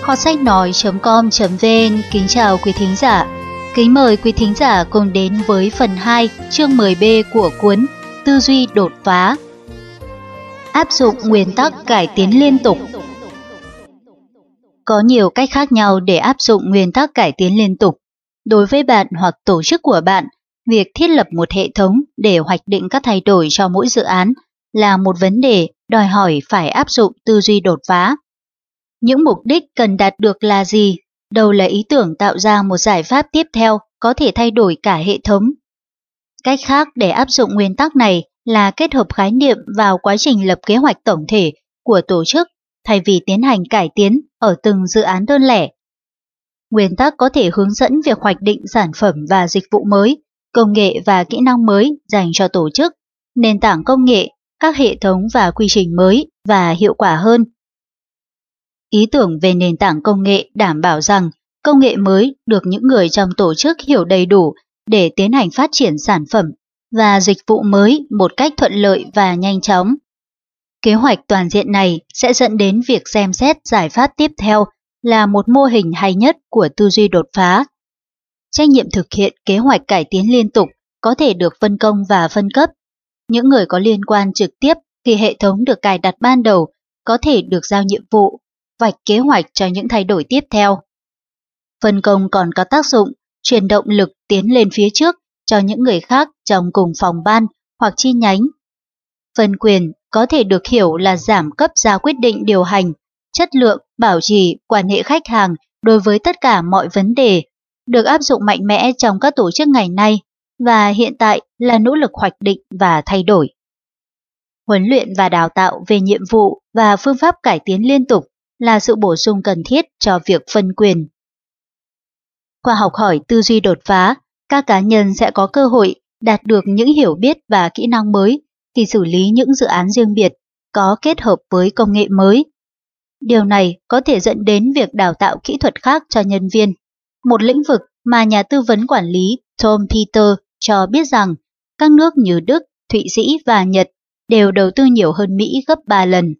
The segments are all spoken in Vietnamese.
Kho sách nói.com.vn kính chào quý thính giả. Kính mời quý thính giả cùng đến với phần 2, chương 10B của cuốn Tư duy đột phá. Áp dụng nguyên tắc cải tiến liên tục. Có nhiều cách khác nhau để áp dụng nguyên tắc cải tiến liên tục. Đối với bạn hoặc tổ chức của bạn, việc thiết lập một hệ thống để hoạch định các thay đổi cho mỗi dự án là một vấn đề đòi hỏi phải áp dụng tư duy đột phá. Những mục đích cần đạt được là gì? Đâu là ý tưởng tạo ra một giải pháp tiếp theo có thể thay đổi cả hệ thống? Cách khác để áp dụng nguyên tắc này là kết hợp khái niệm vào quá trình lập kế hoạch tổng thể của tổ chức thay vì tiến hành cải tiến ở từng dự án đơn lẻ. Nguyên tắc có thể hướng dẫn việc hoạch định sản phẩm và dịch vụ mới, công nghệ và kỹ năng mới dành cho tổ chức, nền tảng công nghệ, các hệ thống và quy trình mới và hiệu quả hơn. Ý tưởng về nền tảng công nghệ đảm bảo rằng công nghệ mới được những người trong tổ chức hiểu đầy đủ để tiến hành phát triển sản phẩm và dịch vụ mới một cách thuận lợi và nhanh chóng. Kế hoạch toàn diện này sẽ dẫn đến việc xem xét giải pháp tiếp theo là một mô hình hay nhất của tư duy đột phá. Trách nhiệm thực hiện kế hoạch cải tiến liên tục có thể được phân công và phân cấp. Những người có liên quan trực tiếp khi hệ thống được cài đặt ban đầu có thể được giao nhiệm vụ, vạch kế hoạch cho những thay đổi tiếp theo. Phân công còn có tác dụng truyền động lực tiến lên phía trước cho những người khác trong cùng phòng ban hoặc chi nhánh. Phân quyền có thể được hiểu là giảm cấp ra quyết định điều hành, chất lượng, bảo trì, quan hệ khách hàng đối với tất cả mọi vấn đề, được áp dụng mạnh mẽ trong các tổ chức ngày nay và hiện tại là nỗ lực hoạch định và thay đổi. Huấn luyện và đào tạo về nhiệm vụ và phương pháp cải tiến liên tục là sự bổ sung cần thiết cho việc phân quyền. Qua học hỏi tư duy đột phá, các cá nhân sẽ có cơ hội đạt được những hiểu biết và kỹ năng mới khi xử lý những dự án riêng biệt có kết hợp với công nghệ mới. Điều này có thể dẫn đến việc đào tạo kỹ thuật khác cho nhân viên, một lĩnh vực mà nhà tư vấn quản lý Tom Peter cho biết rằng các nước như Đức, Thụy Sĩ và Nhật đều đầu tư nhiều hơn Mỹ gấp 3 lần.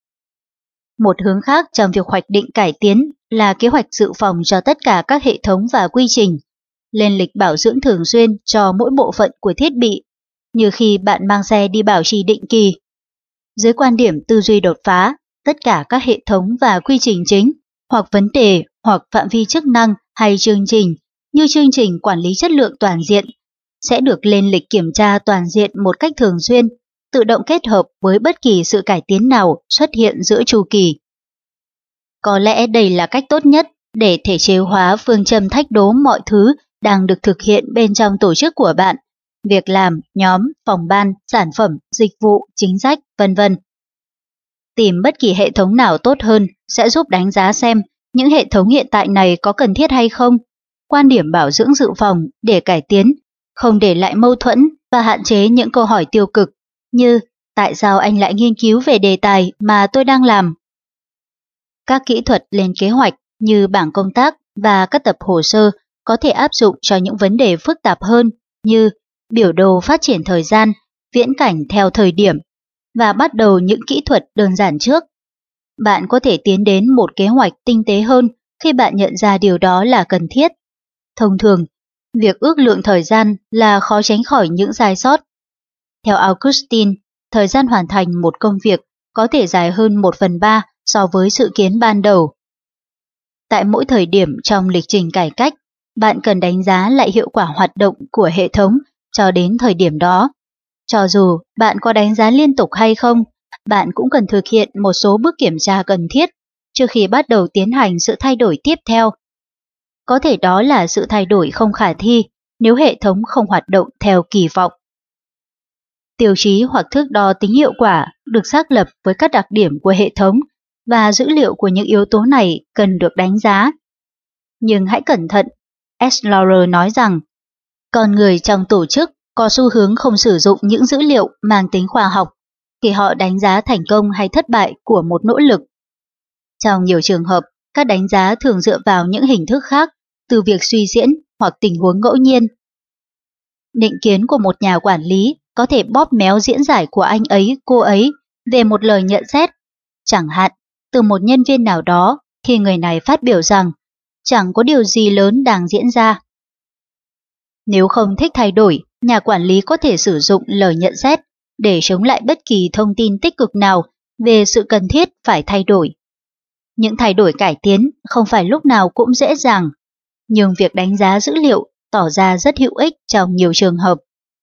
Một hướng khác trong việc hoạch định cải tiến là kế hoạch dự phòng cho tất cả các hệ thống và quy trình, lên lịch bảo dưỡng thường xuyên cho mỗi bộ phận của thiết bị, như khi bạn mang xe đi bảo trì định kỳ. Dưới quan điểm tư duy đột phá, tất cả các hệ thống và quy trình chính, hoặc vấn đề, hoặc phạm vi chức năng hay chương trình, như chương trình quản lý chất lượng toàn diện, sẽ được lên lịch kiểm tra toàn diện một cách thường xuyên, tự động kết hợp với bất kỳ sự cải tiến nào xuất hiện giữa chu kỳ. Có lẽ đây là cách tốt nhất để thể chế hóa phương châm thách đố mọi thứ đang được thực hiện bên trong tổ chức của bạn, việc làm, nhóm, phòng ban, sản phẩm, dịch vụ, chính sách, vân vân. Tìm bất kỳ hệ thống nào tốt hơn sẽ giúp đánh giá xem những hệ thống hiện tại này có cần thiết hay không. Quan điểm bảo dưỡng dự phòng để cải tiến, không để lại mâu thuẫn và hạn chế những câu hỏi tiêu cực như tại sao anh lại nghiên cứu về đề tài mà tôi đang làm. Các kỹ thuật lên kế hoạch như bảng công tác và các tập hồ sơ có thể áp dụng cho những vấn đề phức tạp hơn như biểu đồ phát triển thời gian, viễn cảnh theo thời điểm và bắt đầu những kỹ thuật đơn giản trước. Bạn có thể tiến đến một kế hoạch tinh tế hơn khi bạn nhận ra điều đó là cần thiết. Thông thường, việc ước lượng thời gian là khó tránh khỏi những sai sót. Theo Augustine, thời gian hoàn thành một công việc có thể dài hơn 1/3 so với dự kiến ban đầu. Tại mỗi thời điểm trong lịch trình cải cách, bạn cần đánh giá lại hiệu quả hoạt động của hệ thống cho đến thời điểm đó. Cho dù bạn có đánh giá liên tục hay không, bạn cũng cần thực hiện một số bước kiểm tra cần thiết trước khi bắt đầu tiến hành sự thay đổi tiếp theo. Có thể đó là sự thay đổi không khả thi nếu hệ thống không hoạt động theo kỳ vọng. Tiêu chí hoặc thước đo tính hiệu quả được xác lập với các đặc điểm của hệ thống và dữ liệu của những yếu tố này cần được đánh giá. Nhưng hãy cẩn thận, S. Laurer nói rằng, con người trong tổ chức có xu hướng không sử dụng những dữ liệu mang tính khoa học khi họ đánh giá thành công hay thất bại của một nỗ lực. Trong nhiều trường hợp, các đánh giá thường dựa vào những hình thức khác, từ việc suy diễn hoặc tình huống ngẫu nhiên. Định kiến của một nhà quản lý có thể bóp méo diễn giải của anh ấy, cô ấy về một lời nhận xét. Chẳng hạn, từ một nhân viên nào đó khi người này phát biểu rằng chẳng có điều gì lớn đang diễn ra. Nếu không thích thay đổi, nhà quản lý có thể sử dụng lời nhận xét để chống lại bất kỳ thông tin tích cực nào về sự cần thiết phải thay đổi. Những thay đổi cải tiến không phải lúc nào cũng dễ dàng, nhưng việc đánh giá dữ liệu tỏ ra rất hữu ích trong nhiều trường hợp.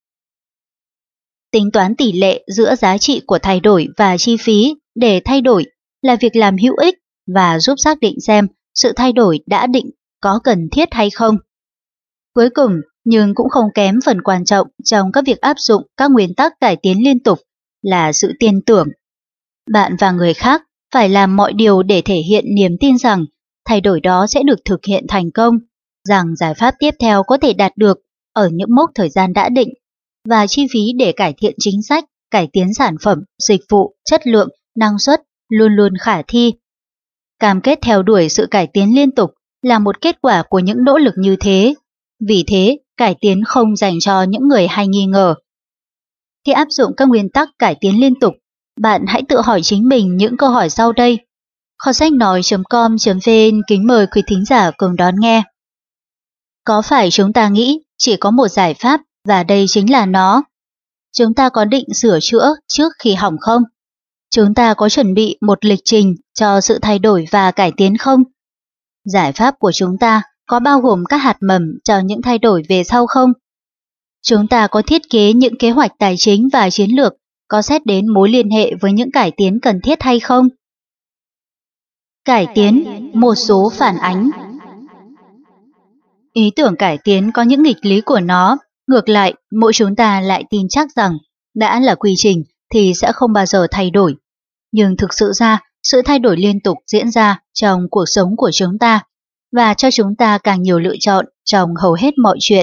Tính toán tỷ lệ giữa giá trị của thay đổi và chi phí để thay đổi là việc làm hữu ích và giúp xác định xem sự thay đổi đã định có cần thiết hay không. Cuối cùng, nhưng cũng không kém phần quan trọng trong các việc áp dụng các nguyên tắc cải tiến liên tục là sự tin tưởng. Bạn và người khác phải làm mọi điều để thể hiện niềm tin rằng thay đổi đó sẽ được thực hiện thành công, rằng giải pháp tiếp theo có thể đạt được ở những mốc thời gian đã định, và chi phí để cải thiện chính sách, cải tiến sản phẩm, dịch vụ, chất lượng, năng suất luôn luôn khả thi. Cam kết theo đuổi sự cải tiến liên tục là một kết quả của những nỗ lực như thế. Vì thế, cải tiến không dành cho những người hay nghi ngờ. Khi áp dụng các nguyên tắc cải tiến liên tục, bạn hãy tự hỏi chính mình những câu hỏi sau đây. Kho sách nói.com.vn kính mời quý thính giả cùng đón nghe. Có phải chúng ta nghĩ chỉ có một giải pháp và đây chính là nó? Chúng ta có định sửa chữa trước khi hỏng không? Chúng ta có chuẩn bị một lịch trình cho sự thay đổi và cải tiến không? Giải pháp của chúng ta có bao gồm các hạt mầm cho những thay đổi về sau không? Chúng ta có thiết kế những kế hoạch tài chính và chiến lược có xét đến mối liên hệ với những cải tiến cần thiết hay không? Cải tiến, một số phản ánh. Ý tưởng cải tiến có những nghịch lý của nó, ngược lại, mỗi chúng ta lại tin chắc rằng đã là quy trình thì sẽ không bao giờ thay đổi. Nhưng thực sự ra, sự thay đổi liên tục diễn ra trong cuộc sống của chúng ta và cho chúng ta càng nhiều lựa chọn trong hầu hết mọi chuyện.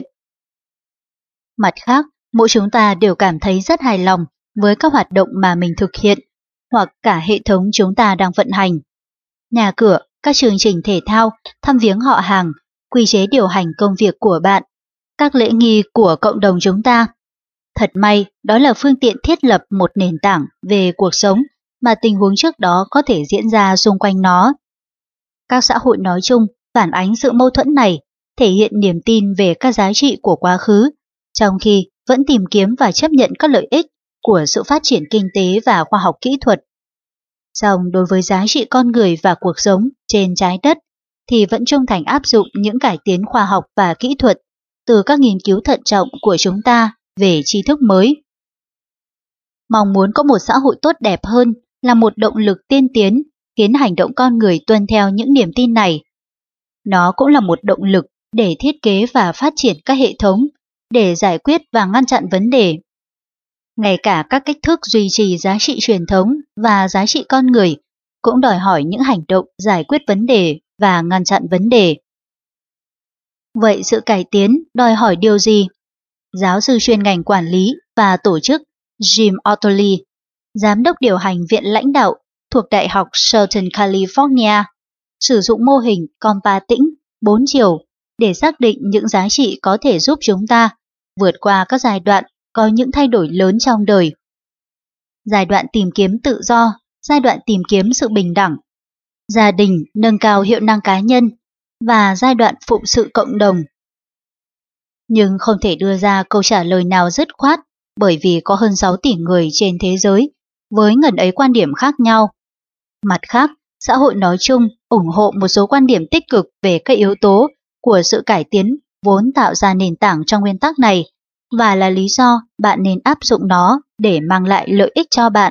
Mặt khác, mỗi chúng ta đều cảm thấy rất hài lòng với các hoạt động mà mình thực hiện hoặc cả hệ thống chúng ta đang vận hành. Nhà cửa, các chương trình thể thao, thăm viếng họ hàng, quy chế điều hành công việc của bạn, các lễ nghi của cộng đồng chúng ta. Thật may, đó là phương tiện thiết lập một nền tảng về cuộc sống mà tình huống trước đó có thể diễn ra xung quanh nó. Các xã hội nói chung phản ánh sự mâu thuẫn này, thể hiện niềm tin về các giá trị của quá khứ, trong khi vẫn tìm kiếm và chấp nhận các lợi ích của sự phát triển kinh tế và khoa học kỹ thuật. Song đối với giá trị con người và cuộc sống trên trái đất thì vẫn trung thành áp dụng những cải tiến khoa học và kỹ thuật từ các nghiên cứu thận trọng của chúng ta về tri thức mới. Mong muốn có một xã hội tốt đẹp hơn là một động lực tiên tiến khiến hành động con người tuân theo những niềm tin này. Nó cũng là một động lực để thiết kế và phát triển các hệ thống để giải quyết và ngăn chặn vấn đề. Ngay cả các cách thức duy trì giá trị truyền thống và giá trị con người cũng đòi hỏi những hành động giải quyết vấn đề và ngăn chặn vấn đề. Vậy sự cải tiến đòi hỏi điều gì? Giáo sư chuyên ngành quản lý và tổ chức Jim Otterly, giám đốc điều hành viện lãnh đạo thuộc Đại học Southern California, sử dụng mô hình compa tĩnh 4 chiều để xác định những giá trị có thể giúp chúng ta vượt qua các giai đoạn có những thay đổi lớn trong đời. Giai đoạn tìm kiếm tự do, giai đoạn tìm kiếm sự bình đẳng, gia đình nâng cao hiệu năng cá nhân và giai đoạn phụng sự cộng đồng. Nhưng không thể đưa ra câu trả lời nào dứt khoát bởi vì có hơn 6 tỷ người trên thế giới với ngần ấy quan điểm khác nhau. Mặt khác, xã hội nói chung ủng hộ một số quan điểm tích cực về các yếu tố của sự cải tiến vốn tạo ra nền tảng trong nguyên tắc này và là lý do bạn nên áp dụng nó để mang lại lợi ích cho bạn.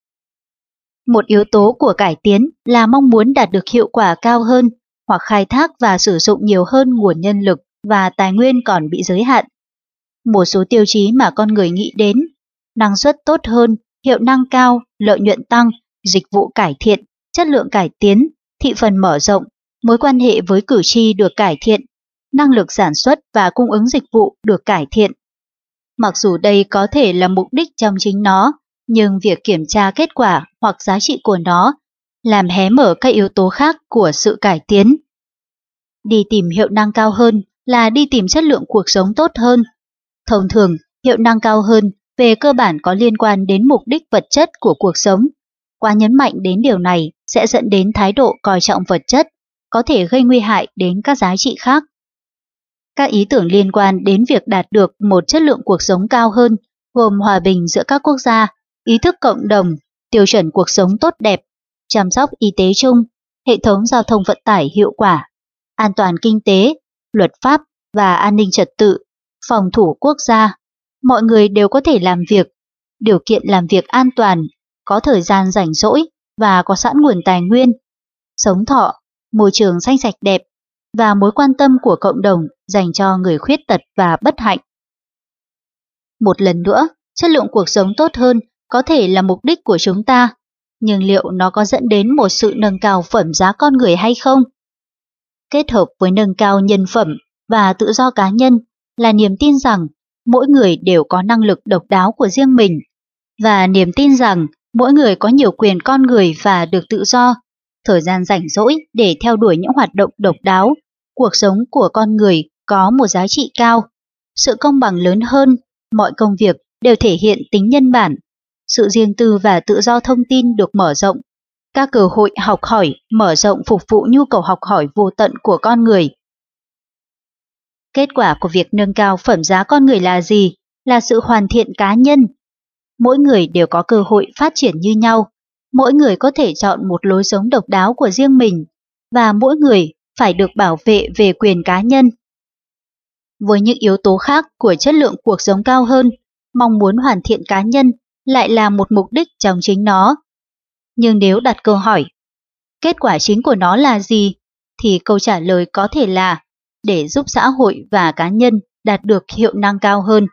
Một yếu tố của cải tiến là mong muốn đạt được hiệu quả cao hơn hoặc khai thác và sử dụng nhiều hơn nguồn nhân lực và tài nguyên còn bị giới hạn. Một số tiêu chí mà con người nghĩ đến: năng suất tốt hơn, hiệu năng cao, lợi nhuận tăng, dịch vụ cải thiện, chất lượng cải tiến, thị phần mở rộng, mối quan hệ với cử tri được cải thiện, năng lực sản xuất và cung ứng dịch vụ được cải thiện. Mặc dù đây có thể là mục đích trong chính nó, nhưng việc kiểm tra kết quả hoặc giá trị của nó làm hé mở các yếu tố khác của sự cải tiến. Đi tìm hiệu năng cao hơn là đi tìm chất lượng cuộc sống tốt hơn. Thông thường, hiệu năng cao hơn về cơ bản có liên quan đến mục đích vật chất của cuộc sống. Quá nhấn mạnh đến điều này sẽ dẫn đến thái độ coi trọng vật chất có thể gây nguy hại đến các giá trị khác. Các ý tưởng liên quan đến việc đạt được một chất lượng cuộc sống cao hơn gồm hòa bình giữa các quốc gia, ý thức cộng đồng, tiêu chuẩn cuộc sống tốt đẹp, chăm sóc y tế chung, hệ thống giao thông vận tải hiệu quả, an toàn kinh tế, luật pháp và an ninh trật tự, phòng thủ quốc gia. Mọi người đều có thể làm việc, điều kiện làm việc an toàn, có thời gian rảnh rỗi và có sẵn nguồn tài nguyên, sống thọ, môi trường xanh sạch đẹp và mối quan tâm của cộng đồng dành cho người khuyết tật và bất hạnh. Một lần nữa, chất lượng cuộc sống tốt hơn có thể là mục đích của chúng ta, nhưng liệu nó có dẫn đến một sự nâng cao phẩm giá con người hay không? Kết hợp với nâng cao nhân phẩm và tự do cá nhân là niềm tin rằng mỗi người đều có năng lực độc đáo của riêng mình, và niềm tin rằng mỗi người có nhiều quyền con người và được tự do, thời gian rảnh rỗi để theo đuổi những hoạt động độc đáo. Cuộc sống của con người có một giá trị cao, sự công bằng lớn hơn, mọi công việc đều thể hiện tính nhân bản, sự riêng tư và tự do thông tin được mở rộng, các cơ hội học hỏi mở rộng phục vụ nhu cầu học hỏi vô tận của con người. Kết quả của việc nâng cao phẩm giá con người là gì? Là sự hoàn thiện cá nhân. Mỗi người đều có cơ hội phát triển như nhau, mỗi người có thể chọn một lối sống độc đáo của riêng mình, và mỗi người phải được bảo vệ về quyền cá nhân. Với những yếu tố khác của chất lượng cuộc sống cao hơn, mong muốn hoàn thiện cá nhân lại là một mục đích trong chính nó. Nhưng nếu đặt câu hỏi, kết quả chính của nó là gì? Thì câu trả lời có thể là để giúp xã hội và cá nhân đạt được hiệu năng cao hơn.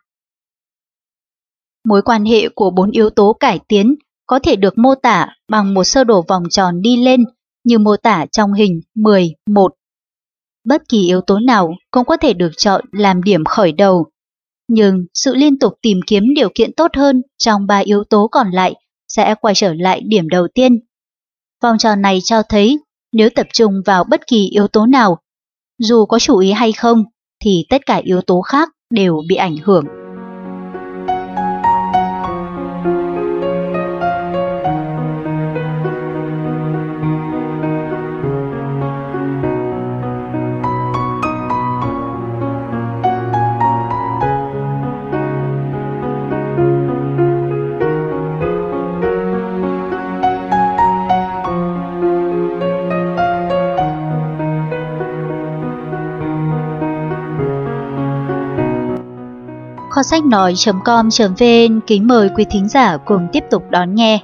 Mối quan hệ của 4 yếu tố cải tiến có thể được mô tả bằng một sơ đồ vòng tròn đi lên như mô tả trong hình 10-1. Bất kỳ yếu tố nào cũng có thể được chọn làm điểm khởi đầu, nhưng sự liên tục tìm kiếm điều kiện tốt hơn trong 3 yếu tố còn lại sẽ quay trở lại điểm đầu tiên. Vòng tròn này cho thấy nếu tập trung vào bất kỳ yếu tố nào, dù có chú ý hay không, thì tất cả yếu tố khác đều bị ảnh hưởng. Kho sách nói.com.vn kính mời quý thính giả cùng tiếp tục đón nghe.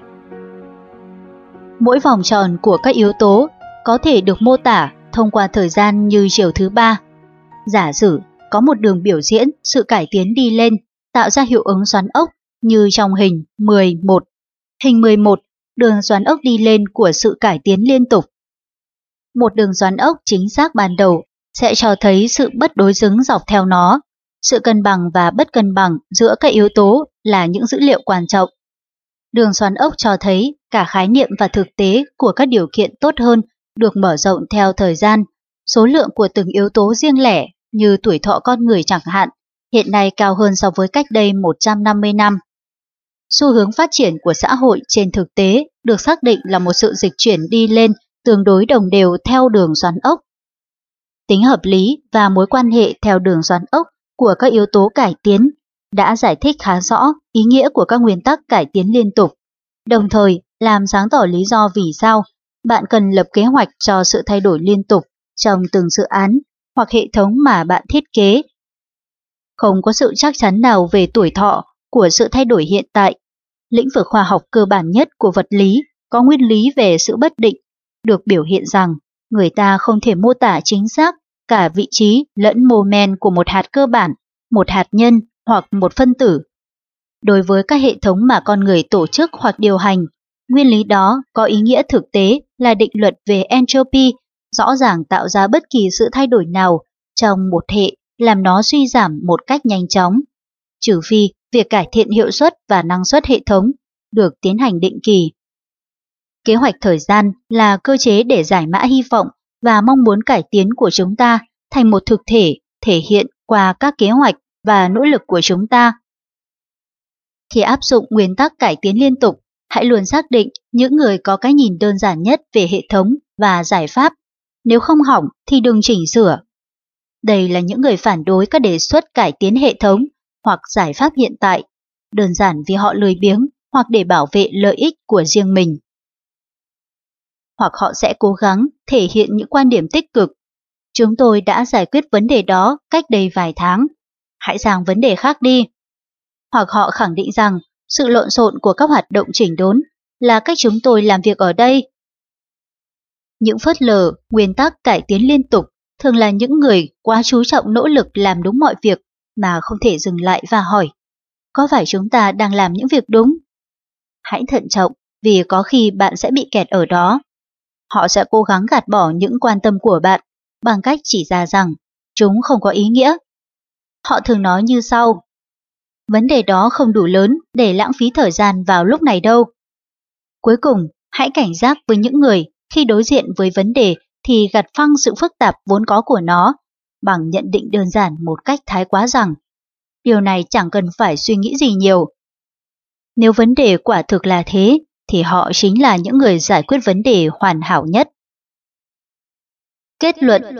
Mỗi vòng tròn của các yếu tố có thể được mô tả thông qua thời gian như chiều thứ 3. Giả sử có một đường biểu diễn sự cải tiến đi lên, tạo ra hiệu ứng xoắn ốc như trong hình 11. Hình 11, đường xoắn ốc đi lên của sự cải tiến liên tục. Một đường xoắn ốc chính xác ban đầu sẽ cho thấy sự bất đối xứng dọc theo nó. Sự cân bằng và bất cân bằng giữa các yếu tố là những dữ liệu quan trọng. Đường xoắn ốc cho thấy cả khái niệm và thực tế của các điều kiện tốt hơn được mở rộng theo thời gian. Số lượng của từng yếu tố riêng lẻ như tuổi thọ con người chẳng hạn, hiện nay cao hơn so với cách đây 150 năm. Xu hướng phát triển của xã hội trên thực tế được xác định là một sự dịch chuyển đi lên tương đối đồng đều theo đường xoắn ốc. Tính hợp lý và mối quan hệ theo đường xoắn ốc của các yếu tố cải tiến đã giải thích khá rõ ý nghĩa của các nguyên tắc cải tiến liên tục, đồng thời làm sáng tỏ lý do vì sao bạn cần lập kế hoạch cho sự thay đổi liên tục trong từng dự án hoặc hệ thống mà bạn thiết kế. Không có sự chắc chắn nào về tuổi thọ của sự thay đổi hiện tại. Lĩnh vực khoa học cơ bản nhất của vật lý có nguyên lý về sự bất định, được biểu hiện rằng người ta không thể mô tả chính xác cả vị trí lẫn mô men của một hạt cơ bản, một hạt nhân hoặc một phân tử. Đối với các hệ thống mà con người tổ chức hoặc điều hành, nguyên lý đó có ý nghĩa thực tế là định luật về entropy, rõ ràng tạo ra bất kỳ sự thay đổi nào trong một hệ làm nó suy giảm một cách nhanh chóng, trừ phi việc cải thiện hiệu suất và năng suất hệ thống được tiến hành định kỳ. Kế hoạch thời gian là cơ chế để giải mã hy vọng và mong muốn cải tiến của chúng ta thành một thực thể thể hiện qua các kế hoạch và nỗ lực của chúng ta. Khi áp dụng nguyên tắc cải tiến liên tục, hãy luôn xác định những người có cái nhìn đơn giản nhất về hệ thống và giải pháp. nếu không hỏng thì đừng chỉnh sửa. Đây là những người phản đối các đề xuất cải tiến hệ thống hoặc giải pháp hiện tại, đơn giản vì họ lười biếng hoặc để bảo vệ lợi ích của riêng mình. Hoặc họ sẽ cố gắng thể hiện những quan điểm tích cực. Chúng tôi đã giải quyết vấn đề đó cách đây vài tháng. Hãy sang vấn đề khác đi. Hoặc họ khẳng định rằng sự lộn xộn của các hoạt động chỉnh đốn là cách chúng tôi làm việc ở đây. Những phớt lờ nguyên tắc cải tiến liên tục thường là những người quá chú trọng nỗ lực làm đúng mọi việc mà không thể dừng lại và hỏi, có phải chúng ta đang làm những việc đúng? Hãy thận trọng vì có khi bạn sẽ bị kẹt ở đó. Họ sẽ cố gắng gạt bỏ những quan tâm của bạn bằng cách chỉ ra rằng chúng không có ý nghĩa. Họ thường nói như sau: vấn đề đó không đủ lớn để lãng phí thời gian vào lúc này đâu. Cuối cùng, hãy cảnh giác với những người khi đối diện với vấn đề thì gạt phăng sự phức tạp vốn có của nó bằng nhận định đơn giản một cách thái quá rằng điều này chẳng cần phải suy nghĩ gì nhiều. Nếu vấn đề quả thực là thế, thì họ chính là những người giải quyết vấn đề hoàn hảo nhất. Kết luận: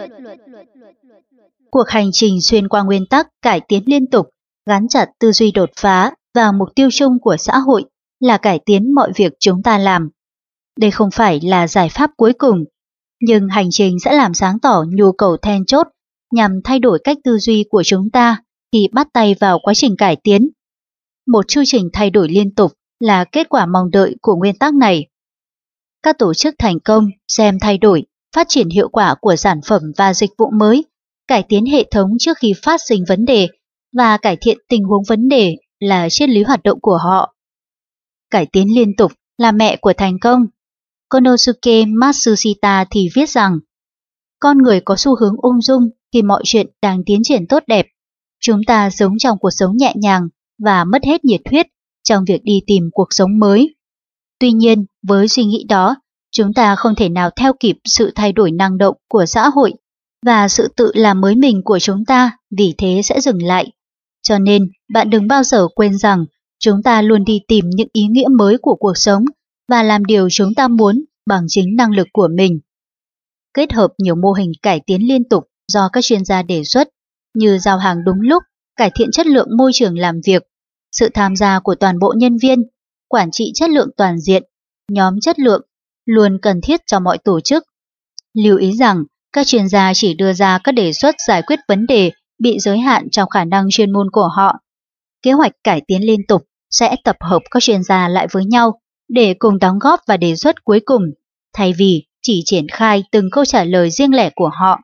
cuộc hành trình xuyên qua nguyên tắc cải tiến liên tục gắn chặt tư duy đột phá vào mục tiêu chung của xã hội là cải tiến mọi việc chúng ta làm. Đây không phải là giải pháp cuối cùng, nhưng hành trình sẽ làm sáng tỏ nhu cầu then chốt nhằm thay đổi cách tư duy của chúng ta khi bắt tay vào quá trình cải tiến. Một chu trình thay đổi liên tục là kết quả mong đợi của nguyên tắc này. Các tổ chức thành công xem thay đổi, phát triển hiệu quả của sản phẩm và dịch vụ mới, cải tiến hệ thống trước khi phát sinh vấn đề và cải thiện tình huống vấn đề là triết lý hoạt động của họ. Cải tiến liên tục là mẹ của thành công. Konosuke Matsushita thì viết rằng, con người có xu hướng ung dung khi mọi chuyện đang tiến triển tốt đẹp. Chúng ta sống trong cuộc sống nhẹ nhàng và mất hết nhiệt huyết trong việc đi tìm cuộc sống mới. Tuy nhiên, với suy nghĩ đó, chúng ta không thể nào theo kịp sự thay đổi năng động của xã hội và sự tự làm mới mình của chúng ta vì thế sẽ dừng lại. Cho nên, bạn đừng bao giờ quên rằng chúng ta luôn đi tìm những ý nghĩa mới của cuộc sống và làm điều chúng ta muốn bằng chính năng lực của mình. Kết hợp nhiều mô hình cải tiến liên tục do các chuyên gia đề xuất như giao hàng đúng lúc, cải thiện chất lượng môi trường làm việc, sự tham gia của toàn bộ nhân viên, quản trị chất lượng toàn diện, nhóm chất lượng luôn cần thiết cho mọi tổ chức. Lưu ý rằng các chuyên gia chỉ đưa ra các đề xuất giải quyết vấn đề bị giới hạn trong khả năng chuyên môn của họ. Kế hoạch cải tiến liên tục sẽ tập hợp các chuyên gia lại với nhau để cùng đóng góp vào đề xuất cuối cùng, thay vì chỉ triển khai từng câu trả lời riêng lẻ của họ.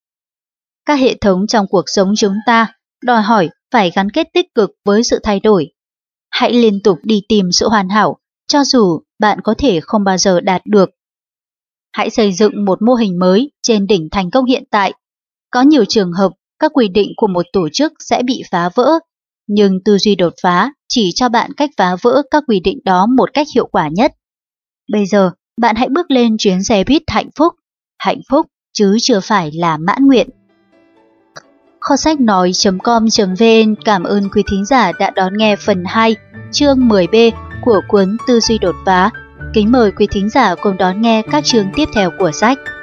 Các hệ thống trong cuộc sống chúng ta đòi hỏi phải gắn kết tích cực với sự thay đổi. Hãy liên tục đi tìm sự hoàn hảo, cho dù bạn có thể không bao giờ đạt được. Hãy xây dựng một mô hình mới trên đỉnh thành công hiện tại. Có nhiều trường hợp các quy định của một tổ chức sẽ bị phá vỡ, nhưng tư duy đột phá chỉ cho bạn cách phá vỡ các quy định đó một cách hiệu quả nhất. Bây giờ, bạn hãy bước lên chuyến xe buýt hạnh phúc chứ chưa phải là mãn nguyện. Kho sách nói.com.vn cảm ơn quý thính giả đã đón nghe phần 2, chương 10B của cuốn Tư duy đột phá. Kính mời quý thính giả cùng đón nghe các chương tiếp theo của sách.